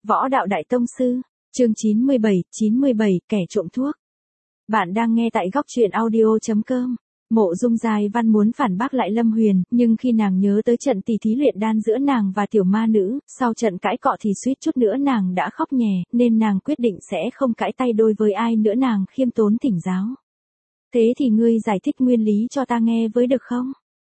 Võ đạo đại tông sư, chương 97, kẻ trộm thuốc. Bạn đang nghe tại góc truyện audio.com. Mộ Dung Giai Văn muốn phản bác lại Lâm Huyền, nhưng khi nàng nhớ tới trận tỷ thí luyện đan giữa nàng và tiểu ma nữ, sau trận cãi cọ thì suýt chút nữa nàng đã khóc nhè, nên nàng quyết định sẽ không cãi tay đôi với ai nữa, nàng khiêm tốn thỉnh giáo. Thế thì ngươi giải thích nguyên lý cho ta nghe với được không?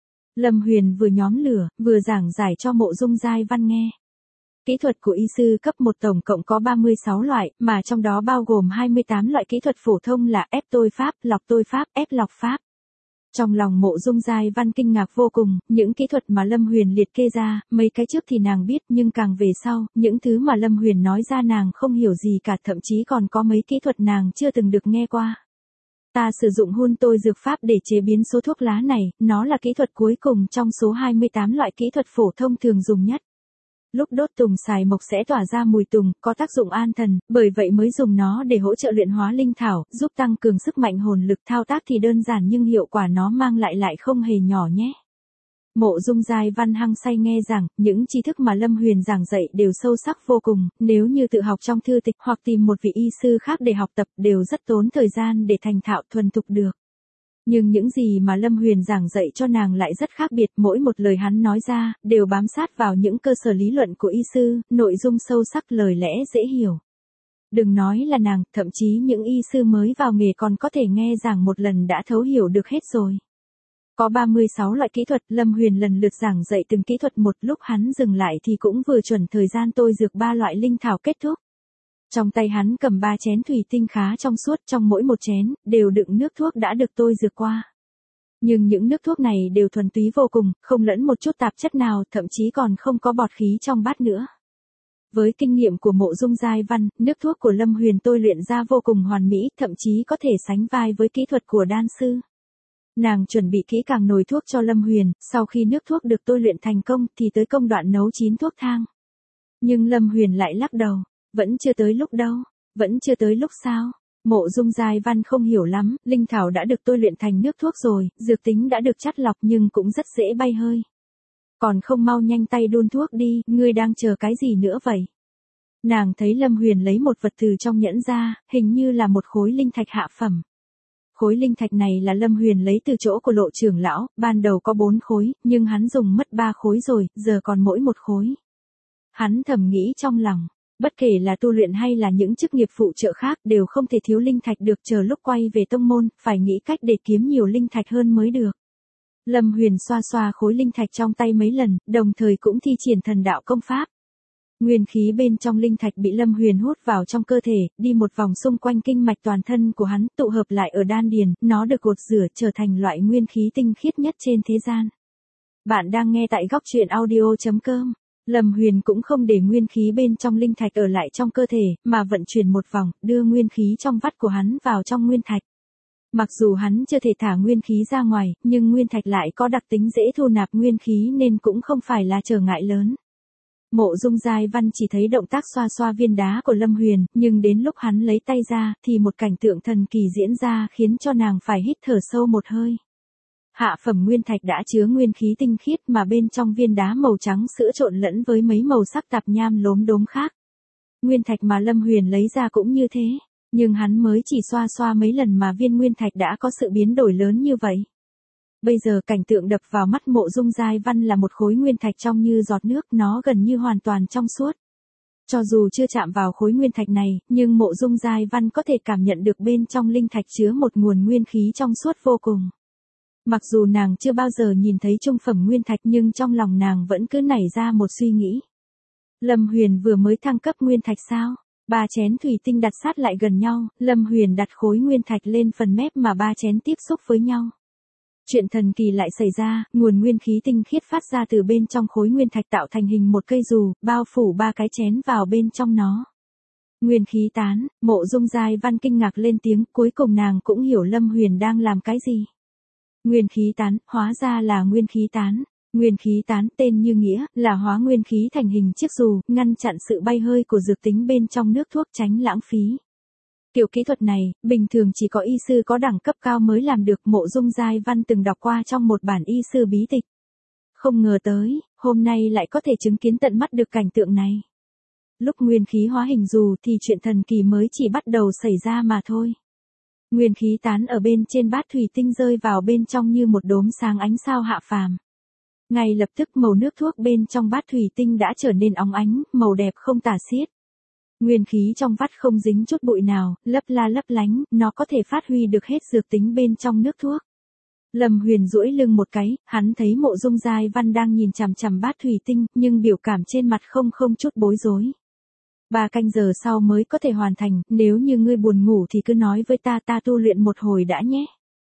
Lâm Huyền vừa nhóm lửa, vừa giảng giải cho Mộ Dung Giai Văn nghe. Kỹ thuật của y sư cấp 1 tổng cộng có 36 loại, mà trong đó bao gồm 28 loại kỹ thuật phổ thông là ép tôi pháp, lọc tôi pháp, ép lọc pháp. Trong lòng Mộ Dung Giai Văn kinh ngạc vô cùng, những kỹ thuật mà Lâm Huyền liệt kê ra, mấy cái trước thì nàng biết, nhưng càng về sau, những thứ mà Lâm Huyền nói ra nàng không hiểu gì cả, thậm chí còn có mấy kỹ thuật nàng chưa từng được nghe qua. Ta sử dụng hun tôi dược pháp để chế biến số thuốc lá này, nó là kỹ thuật cuối cùng trong số 28 loại kỹ thuật phổ thông thường dùng nhất. Lúc đốt tùng xài mộc sẽ tỏa ra mùi tùng, có tác dụng an thần, bởi vậy mới dùng nó để hỗ trợ luyện hóa linh thảo, giúp tăng cường sức mạnh hồn lực. Thao tác thì đơn giản nhưng hiệu quả nó mang lại không hề nhỏ nhé. Mộ Dung Giai Văn hăng say nghe rằng, những tri thức mà Lâm Huyền giảng dạy đều sâu sắc vô cùng, nếu như tự học trong thư tịch hoặc tìm một vị y sư khác để học tập đều rất tốn thời gian để thành thạo thuần thục được. Nhưng những gì mà Lâm Huyền giảng dạy cho nàng lại rất khác biệt, mỗi một lời hắn nói ra, đều bám sát vào những cơ sở lý luận của y sư, nội dung sâu sắc, lời lẽ dễ hiểu. Đừng nói là nàng, thậm chí những y sư mới vào nghề còn có thể nghe giảng một lần đã thấu hiểu được hết rồi. Có 36 loại kỹ thuật, Lâm Huyền lần lượt giảng dạy từng kỹ thuật một, lúc hắn dừng lại thì cũng vừa chuẩn thời gian tôi dược 3 loại linh thảo kết thúc. Trong tay hắn cầm 3 chén thủy tinh khá trong suốt, trong mỗi một chén, đều đựng nước thuốc đã được tôi dược qua. Nhưng những nước thuốc này đều thuần túy vô cùng, không lẫn một chút tạp chất nào, thậm chí còn không có bọt khí trong bát nữa. Với kinh nghiệm của Mộ Dung Giai Văn, nước thuốc của Lâm Huyền tôi luyện ra vô cùng hoàn mỹ, thậm chí có thể sánh vai với kỹ thuật của đan sư. Nàng chuẩn bị kỹ càng nồi thuốc cho Lâm Huyền, sau khi nước thuốc được tôi luyện thành công thì tới công đoạn nấu chín thuốc thang. Nhưng Lâm Huyền lại lắc đầu. Vẫn chưa tới lúc đâu, vẫn chưa tới lúc sao? Mộ Dung Giai Văn không hiểu lắm, linh thảo đã được tôi luyện thành nước thuốc rồi, dược tính đã được chắt lọc nhưng cũng rất dễ bay hơi. Còn không mau nhanh tay đun thuốc đi, ngươi đang chờ cái gì nữa vậy? Nàng thấy Lâm Huyền lấy một vật từ trong nhẫn ra, hình như là một khối linh thạch hạ phẩm. Khối linh thạch này là Lâm Huyền lấy từ chỗ của Lộ trưởng lão, ban đầu có 4 khối, nhưng hắn dùng mất 3 khối rồi, giờ còn mỗi 1 khối. Hắn thầm nghĩ trong lòng. Bất kể là tu luyện hay là những chức nghiệp phụ trợ khác đều không thể thiếu linh thạch được, chờ lúc quay về tông môn, phải nghĩ cách để kiếm nhiều linh thạch hơn mới được. Lâm Huyền xoa xoa khối linh thạch trong tay mấy lần, đồng thời cũng thi triển thần đạo công pháp. Nguyên khí bên trong linh thạch bị Lâm Huyền hút vào trong cơ thể, đi một vòng xung quanh kinh mạch toàn thân của hắn, tụ hợp lại ở đan điền, nó được gột rửa trở thành loại nguyên khí tinh khiết nhất trên thế gian. Bạn đang nghe tại góc truyện audio.com. Lâm Huyền cũng không để nguyên khí bên trong linh thạch ở lại trong cơ thể, mà vận chuyển một vòng, đưa nguyên khí trong vắt của hắn vào trong nguyên thạch. Mặc dù hắn chưa thể thả nguyên khí ra ngoài, nhưng nguyên thạch lại có đặc tính dễ thu nạp nguyên khí nên cũng không phải là trở ngại lớn. Mộ Dung Giai Văn chỉ thấy động tác xoa xoa viên đá của Lâm Huyền, nhưng đến lúc hắn lấy tay ra, thì một cảnh tượng thần kỳ diễn ra khiến cho nàng phải hít thở sâu một hơi. Hạ phẩm nguyên thạch đã chứa nguyên khí tinh khiết mà bên trong viên đá màu trắng sữa trộn lẫn với mấy màu sắc tạp nham lốm đốm khác. Nguyên thạch mà Lâm Huyền lấy ra cũng như thế, nhưng hắn mới chỉ xoa xoa mấy lần mà viên nguyên thạch đã có sự biến đổi lớn như vậy. Bây giờ cảnh tượng đập vào mắt Mộ Dung Giai Văn là một khối nguyên thạch trong như giọt nước, nó gần như hoàn toàn trong suốt. Cho dù chưa chạm vào khối nguyên thạch này, nhưng Mộ Dung Giai Văn có thể cảm nhận được bên trong linh thạch chứa một nguồn nguyên khí trong suốt vô cùng. Mặc dù nàng chưa bao giờ nhìn thấy trung phẩm nguyên thạch nhưng trong lòng nàng vẫn cứ nảy ra một suy nghĩ. Lâm Huyền vừa mới thăng cấp nguyên thạch sao? 3 chén thủy tinh đặt sát lại gần nhau, Lâm Huyền đặt khối nguyên thạch lên phần mép mà 3 chén tiếp xúc với nhau. Chuyện thần kỳ lại xảy ra, nguồn nguyên khí tinh khiết phát ra từ bên trong khối nguyên thạch tạo thành hình một cây dù, bao phủ 3 cái chén vào bên trong nó. Nguyên khí tán, Mộ Dung Giai Văn kinh ngạc lên tiếng, cuối cùng nàng cũng hiểu Lâm Huyền đang làm cái gì. Nguyên khí tán, hóa ra là nguyên khí tán. Nguyên khí tán tên như nghĩa, là hóa nguyên khí thành hình chiếc dù, ngăn chặn sự bay hơi của dược tính bên trong nước thuốc, tránh lãng phí. Kiểu kỹ thuật này, bình thường chỉ có y sư có đẳng cấp cao mới làm được. Mộ Dung Giai Văn từng đọc qua trong một bản y sư bí tịch. Không ngờ tới, hôm nay lại có thể chứng kiến tận mắt được cảnh tượng này. Lúc nguyên khí hóa hình dù thì chuyện thần kỳ mới chỉ bắt đầu xảy ra mà thôi. Nguyên khí tán ở bên trên bát thủy tinh rơi vào bên trong như một đốm sáng ánh sao hạ phàm. Ngay lập tức màu nước thuốc bên trong bát thủy tinh đã trở nên óng ánh, màu đẹp không tả xiết. Nguyên khí trong vắt không dính chút bụi nào, lấp la lấp lánh, nó có thể phát huy được hết dược tính bên trong nước thuốc. Lâm Huyền duỗi lưng một cái, hắn thấy Mộ Dung Giai Văn đang nhìn chằm chằm bát thủy tinh, nhưng biểu cảm trên mặt không chút bối rối. 3 canh giờ sau mới có thể hoàn thành, nếu như ngươi buồn ngủ thì cứ nói với ta tu luyện một hồi đã nhé.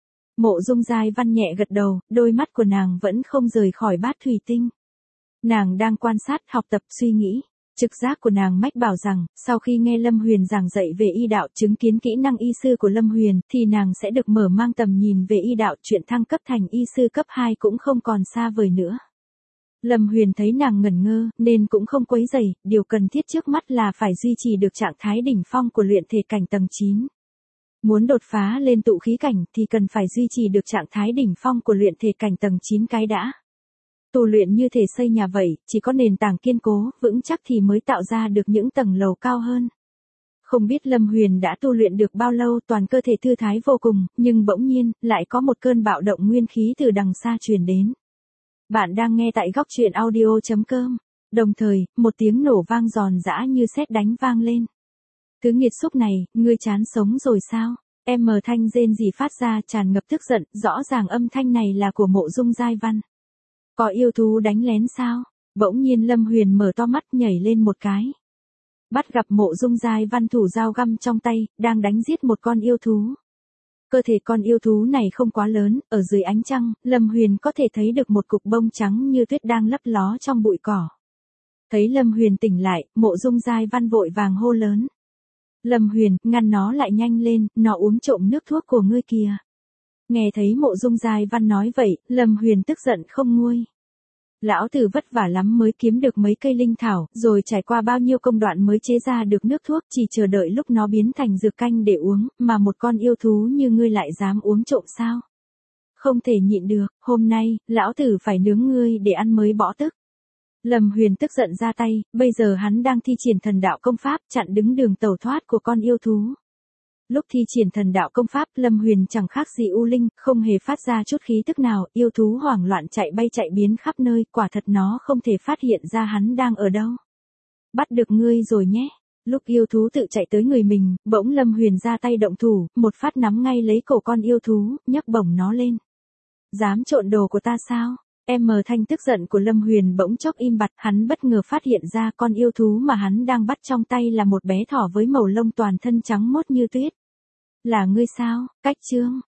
Mộ Dung Giai Văn nhẹ gật đầu, đôi mắt của nàng vẫn không rời khỏi bát thủy tinh. Nàng đang quan sát, học tập, suy nghĩ. Trực giác của nàng mách bảo rằng, sau khi nghe Lâm Huyền giảng dạy về y đạo, chứng kiến kỹ năng y sư của Lâm Huyền, thì nàng sẽ được mở mang tầm nhìn về y đạo, chuyện thăng cấp thành y sư cấp 2 cũng không còn xa vời nữa. Lâm Huyền thấy nàng ngẩn ngơ, nên cũng không quấy rầy, điều cần thiết trước mắt là phải duy trì được trạng thái đỉnh phong của luyện thể cảnh tầng 9. Muốn đột phá lên tụ khí cảnh thì cần phải duy trì được trạng thái đỉnh phong của luyện thể cảnh tầng 9 cái đã. Tu luyện như thể xây nhà vậy, chỉ có nền tảng kiên cố, vững chắc thì mới tạo ra được những tầng lầu cao hơn. Không biết Lâm Huyền đã tu luyện được bao lâu, toàn cơ thể thư thái vô cùng, nhưng bỗng nhiên, lại có một cơn bạo động nguyên khí từ đằng xa truyền đến. Bạn đang nghe tại góc truyện audio.com. Đồng thời, một tiếng nổ vang giòn giã như sét đánh vang lên. Thứ nghiệt xúc này, ngươi chán sống rồi sao? Thanh rên rỉ phát ra tràn ngập tức giận, rõ ràng âm thanh này là của Mộ Dung Giai Văn. Có yêu thú đánh lén sao? Bỗng nhiên Lâm Huyền mở to mắt nhảy lên một cái. Bắt gặp Mộ Dung Giai Văn thủ dao găm trong tay, đang đánh giết một con yêu thú. Cơ thể con yêu thú này không quá lớn, ở dưới ánh trăng, Lâm Huyền có thể thấy được một cục bông trắng như tuyết đang lấp ló trong bụi cỏ. Thấy Lâm Huyền tỉnh lại, Mộ Dung Giai Văn vội vàng hô lớn. Lâm Huyền, ngăn nó lại nhanh lên, nó uống trộm nước thuốc của ngươi kìa. Nghe thấy Mộ Dung Giai Văn nói vậy, Lâm Huyền tức giận không nguôi. Lão tử vất vả lắm mới kiếm được mấy cây linh thảo, rồi trải qua bao nhiêu công đoạn mới chế ra được nước thuốc, chỉ chờ đợi lúc nó biến thành dược canh để uống, mà một con yêu thú như ngươi lại dám uống trộm sao? Không thể nhịn được, hôm nay, lão tử phải nướng ngươi để ăn mới bỏ tức. Lâm Huyền tức giận ra tay, bây giờ hắn đang thi triển thần đạo công pháp, chặn đứng đường tẩu thoát của con yêu thú. Lúc thi triển thần đạo công pháp, Lâm Huyền chẳng khác gì U Linh, không hề phát ra chút khí tức nào, yêu thú hoảng loạn chạy bay chạy biến khắp nơi, quả thật nó không thể phát hiện ra hắn đang ở đâu. Bắt được ngươi rồi nhé. Lúc yêu thú tự chạy tới người mình, bỗng Lâm Huyền ra tay động thủ, một phát nắm ngay lấy cổ con yêu thú, nhấc bổng nó lên. Dám trộn đồ của ta sao? Thanh tức giận của Lâm Huyền bỗng chốc im bặt, hắn bất ngờ phát hiện ra con yêu thú mà hắn đang bắt trong tay là một bé thỏ với màu lông toàn thân trắng mốt như tuyết. Là ngươi sao, Cách Trương?